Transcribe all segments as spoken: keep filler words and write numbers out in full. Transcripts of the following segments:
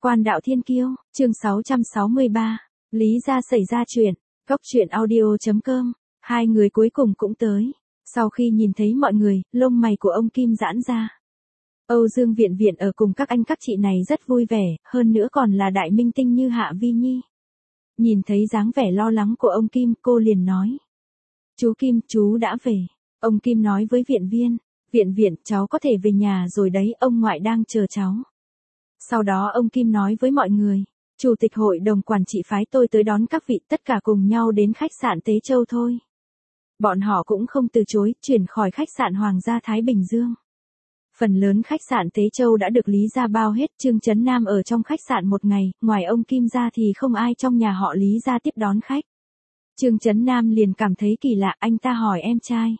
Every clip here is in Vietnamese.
Quan đạo thiên kiêu, chương sáu trăm sáu mươi ba, Lý gia xảy ra chuyện, Cốc truyện audio chấm com, hai người cuối cùng cũng tới. Sau khi nhìn thấy mọi người, lông mày của ông Kim giãn ra. Âu Dương Viện Viện ở cùng các anh các chị này rất vui vẻ, hơn nữa còn là đại minh tinh như Hạ Vi Nhi. Nhìn thấy dáng vẻ lo lắng của ông Kim, cô liền nói. Chú Kim, chú đã về. Ông Kim nói với Viện Viên, Viện Viện, cháu có thể về nhà rồi đấy, ông ngoại đang chờ cháu. Sau đó ông Kim nói với mọi người, Chủ tịch hội đồng quản trị phái tôi tới đón các vị, tất cả cùng nhau đến khách sạn Tế Châu thôi. Bọn họ cũng không từ chối, chuyển khỏi khách sạn Hoàng gia Thái Bình Dương. Phần lớn khách sạn Tế Châu đã được Lý gia bao hết. Trương Chấn Nam ở trong khách sạn một ngày, ngoài ông Kim ra thì không ai trong nhà họ Lý gia tiếp đón khách. Trương Chấn Nam liền cảm thấy kỳ lạ, anh ta hỏi em trai.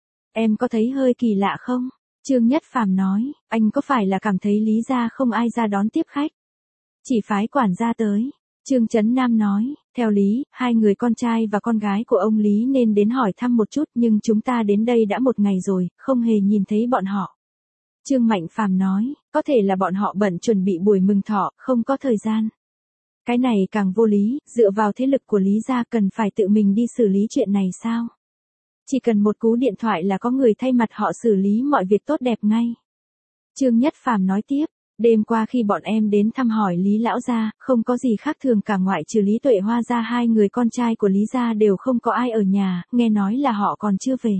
Em có thấy hơi kỳ lạ không? Trương Nhất Phàm nói, anh có phải là cảm thấy Lý gia không ai ra đón tiếp khách? Chỉ phái quản gia tới. Trương Chấn Nam nói, theo lý, hai người con trai và con gái của ông Lý nên đến hỏi thăm một chút, nhưng chúng ta đến đây đã một ngày rồi, không hề nhìn thấy bọn họ. Trương Mạnh Phàm nói, có thể là bọn họ bận chuẩn bị buổi mừng thọ, không có thời gian. Cái này càng vô lý, dựa vào thế lực của Lý gia cần phải tự mình đi xử lý chuyện này sao? Chỉ cần một cú điện thoại là có người thay mặt họ xử lý mọi việc tốt đẹp ngay. Trương Nhất Phàm nói tiếp, đêm qua khi bọn em đến thăm hỏi Lý lão gia, không có gì khác thường cả, ngoại trừ Lý Tuệ Hoa ra, hai người con trai của Lý gia đều không có ai ở nhà, nghe nói là họ còn chưa về.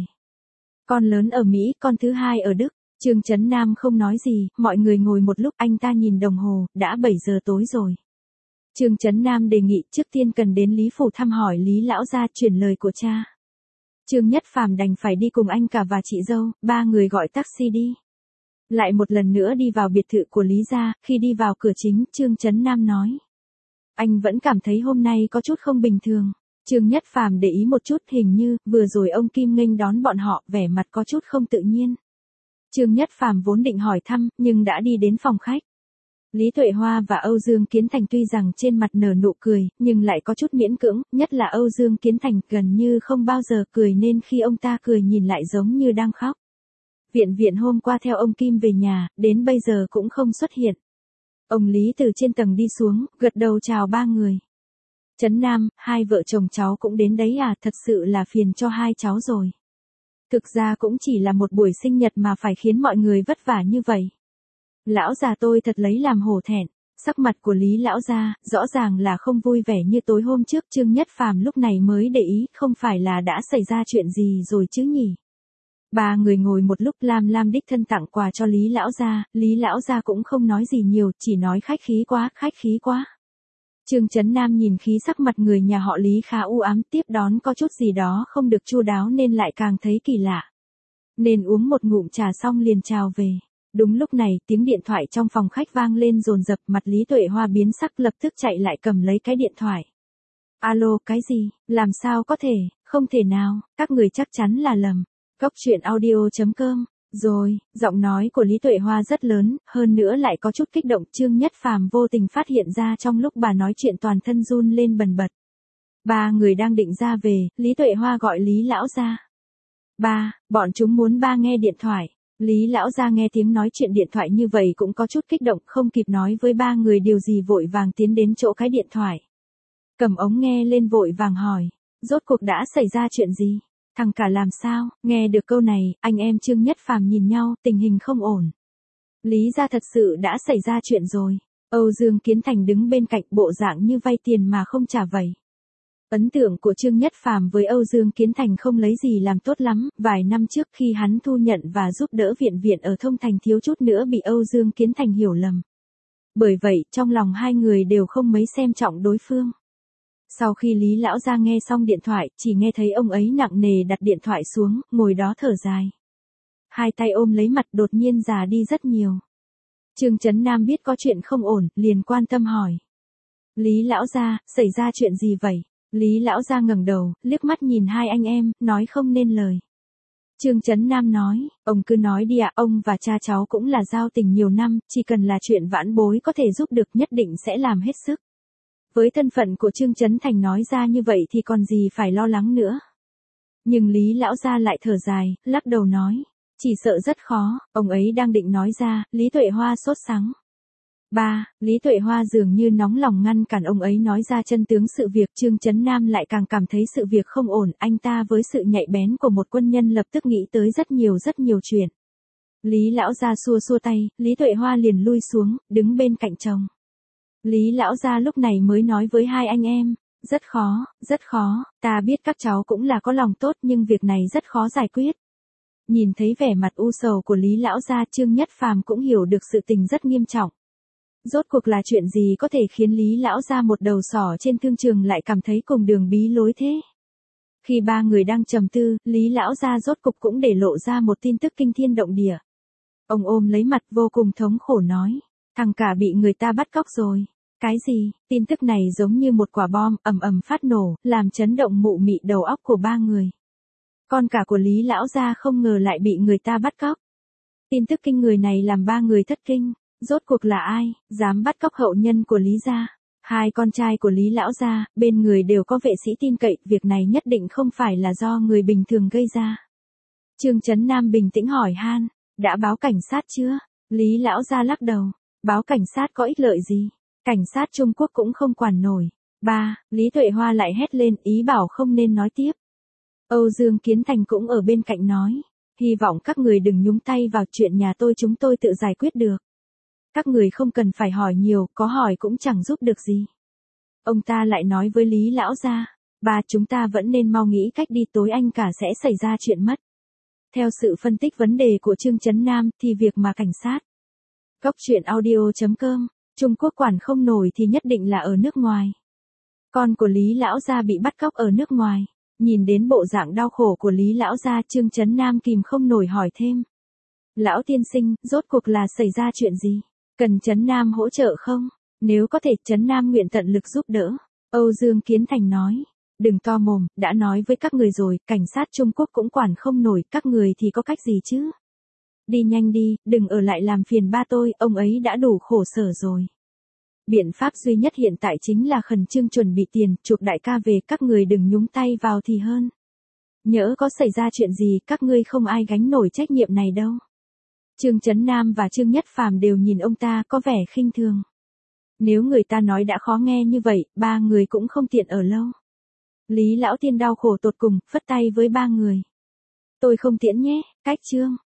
Con lớn ở Mỹ, con thứ hai ở Đức. Trương Chấn Nam không nói gì, mọi người ngồi một lúc, anh ta nhìn đồng hồ, đã bảy giờ tối rồi. Trương Chấn Nam đề nghị trước tiên cần đến Lý phủ thăm hỏi Lý lão gia, chuyển lời của cha. Trương Nhất Phàm đành phải đi cùng anh cả và chị dâu, ba người gọi taxi đi. Lại một lần nữa đi vào biệt thự của Lý gia, khi đi vào cửa chính, Trương Chấn Nam nói. Anh vẫn cảm thấy hôm nay có chút không bình thường. Trương Nhất Phàm để ý một chút, hình như, vừa rồi ông Kim nghênh đón bọn họ, vẻ mặt có chút không tự nhiên. Trương Nhất Phàm vốn định hỏi thăm, nhưng đã đi đến phòng khách. Lý Tuệ Hoa và Âu Dương Kiến Thành tuy rằng trên mặt nở nụ cười, nhưng lại có chút miễn cưỡng, nhất là Âu Dương Kiến Thành gần như không bao giờ cười, nên khi ông ta cười nhìn lại giống như đang khóc. Viện Viện hôm qua theo ông Kim về nhà, đến bây giờ cũng không xuất hiện. Ông Lý từ trên tầng đi xuống, gật đầu chào ba người. Chấn Nam, hai vợ chồng cháu cũng đến đấy à, thật sự là phiền cho hai cháu rồi. Thực ra cũng chỉ là một buổi sinh nhật mà phải khiến mọi người vất vả như vậy. Lão già tôi thật lấy làm hổ thẹn. Sắc mặt của Lý lão gia rõ ràng là không vui vẻ như tối hôm trước. Trương Nhất Phàm lúc này mới để ý, không phải là đã xảy ra chuyện gì rồi chứ nhỉ? Ba người ngồi một lúc, Lam Lam đích thân tặng quà cho Lý lão gia, Lý lão gia cũng không nói gì nhiều, chỉ nói khách khí quá, khách khí quá. Trương Chấn Nam nhìn khí sắc mặt người nhà họ Lý khá u ám, tiếp đón có chút gì đó không được chu đáo nên lại càng thấy kỳ lạ. Nên uống một ngụm trà xong liền chào về. Đúng lúc này, tiếng điện thoại trong phòng khách vang lên dồn dập, mặt Lý Tuệ Hoa biến sắc, lập tức chạy lại cầm lấy cái điện thoại. Alo, cái gì? Làm sao có thể? Không thể nào, các người chắc chắn là lầm. Cốc truyện audio chấm com. Rồi, giọng nói của Lý Tuệ Hoa rất lớn, hơn nữa lại có chút kích động. Trương Nhất Phàm vô tình phát hiện ra trong lúc bà nói chuyện toàn thân run lên bần bật. Ba người đang định ra về, Lý Tuệ Hoa gọi Lý lão gia. Ba, bọn chúng muốn ba nghe điện thoại. Lý lão gia nghe tiếng nói chuyện điện thoại như vậy cũng có chút kích động, không kịp nói với ba người điều gì vội vàng tiến đến chỗ cái điện thoại. Cầm ống nghe lên vội vàng hỏi, rốt cuộc đã xảy ra chuyện gì? Thằng cả làm sao? Nghe được câu này, anh em Trương Nhất Phàm nhìn nhau, tình hình không ổn. Lý gia thật sự đã xảy ra chuyện rồi. Âu Dương Kiến Thành đứng bên cạnh, bộ dạng như vay tiền mà không trả vậy. Ấn tượng của Trương Nhất Phàm với Âu Dương Kiến Thành không lấy gì làm tốt lắm, vài năm trước khi hắn thu nhận và giúp đỡ Viện Viện ở Thông Thành thiếu chút nữa bị Âu Dương Kiến Thành hiểu lầm. Bởi vậy, trong lòng hai người đều không mấy xem trọng đối phương. Sau khi Lý lão gia nghe xong điện thoại, chỉ nghe thấy ông ấy nặng nề đặt điện thoại xuống, ngồi đó thở dài. Hai tay ôm lấy mặt, đột nhiên già đi rất nhiều. Trương Chấn Nam biết có chuyện không ổn, liền quan tâm hỏi. Lý lão gia, xảy ra chuyện gì vậy? Lý lão gia ngẩng đầu, liếc mắt nhìn hai anh em, nói không nên lời. Trương Chấn Nam nói, ông cứ nói đi ạ, ông và cha cháu cũng là giao tình nhiều năm, chỉ cần là chuyện vãn bối có thể giúp được nhất định sẽ làm hết sức. Với thân phận của Trương Chấn Thành nói ra như vậy thì còn gì phải lo lắng nữa. Nhưng Lý lão gia lại thở dài, lắc đầu nói, chỉ sợ rất khó. Ông ấy đang định nói ra, Lý Tuệ Hoa sốt sắng. ba. Lý Tuệ Hoa dường như nóng lòng ngăn cản ông ấy nói ra chân tướng sự việc. Trương Chấn Nam lại càng cảm thấy sự việc không ổn. Anh ta với sự nhạy bén của một quân nhân lập tức nghĩ tới rất nhiều rất nhiều chuyện. Lý lão gia xua xua tay, Lý Tuệ Hoa liền lui xuống, đứng bên cạnh chồng. Lý lão gia lúc này mới nói với hai anh em, rất khó, rất khó, ta biết các cháu cũng là có lòng tốt nhưng việc này rất khó giải quyết. Nhìn thấy vẻ mặt u sầu của Lý lão gia, Trương Nhất Phàm cũng hiểu được sự tình rất nghiêm trọng. Rốt cuộc là chuyện gì có thể khiến Lý lão gia một đầu sỏ trên thương trường lại cảm thấy cùng đường bí lối thế? Khi ba người đang trầm tư, Lý lão gia rốt cục cũng để lộ ra một tin tức kinh thiên động địa. Ông ôm lấy mặt vô cùng thống khổ nói, thằng cả bị người ta bắt cóc rồi. Cái gì? Tin tức này giống như một quả bom ầm ầm phát nổ, làm chấn động mụ mị đầu óc của ba người. Con cả của Lý lão gia không ngờ lại bị người ta bắt cóc. Tin tức kinh người này làm ba người thất kinh. Rốt cuộc là ai dám bắt cóc hậu nhân của Lý gia? Hai con trai của Lý lão gia, bên người đều có vệ sĩ tin cậy, việc này nhất định không phải là do người bình thường gây ra. Trương Chấn Nam bình tĩnh hỏi han, đã báo cảnh sát chưa? Lý lão gia lắc đầu, báo cảnh sát có ích lợi gì? Cảnh sát Trung Quốc cũng không quản nổi. Ba, Lý Tuệ Hoa lại hét lên, ý bảo không nên nói tiếp. Âu Dương Kiến Thành cũng ở bên cạnh nói, hy vọng các người đừng nhúng tay vào chuyện nhà tôi, chúng tôi tự giải quyết được. Các người không cần phải hỏi nhiều, có hỏi cũng chẳng giúp được gì. Ông ta lại nói với Lý lão gia, ba, chúng ta vẫn nên mau nghĩ cách đi, tối anh cả sẽ xảy ra chuyện mất. Theo sự phân tích vấn đề của Trương Chấn Nam thì việc mà cảnh sát Góc truyện audio chấm com Trung Quốc quản không nổi thì nhất định là ở nước ngoài. Con của Lý lão gia bị bắt cóc ở nước ngoài. Nhìn đến bộ dạng đau khổ của Lý lão gia, Trương Chấn Nam kìm không nổi hỏi thêm. Lão tiên sinh, rốt cuộc là xảy ra chuyện gì? Cần Chấn Nam hỗ trợ không? Nếu có thể, Chấn Nam nguyện tận lực giúp đỡ. Âu Dương Kiến Thành nói. Đừng to mồm, đã nói với các người rồi, cảnh sát Trung Quốc cũng quản không nổi, các người thì có cách gì chứ? Đi nhanh đi, đừng ở lại làm phiền ba tôi, ông ấy đã đủ khổ sở rồi. Biện pháp duy nhất hiện tại chính là khẩn trương chuẩn bị tiền, chuộc đại ca về, các người đừng nhúng tay vào thì hơn. Nhỡ có xảy ra chuyện gì, các ngươi không ai gánh nổi trách nhiệm này đâu. Trương Chấn Nam và Trương Nhất Phàm đều nhìn ông ta có vẻ khinh thường. Nếu người ta nói đã khó nghe như vậy, ba người cũng không tiện ở lâu. Lý lão tiên đau khổ tột cùng, phất tay với ba người. Tôi không tiễn nhé, cách Trương.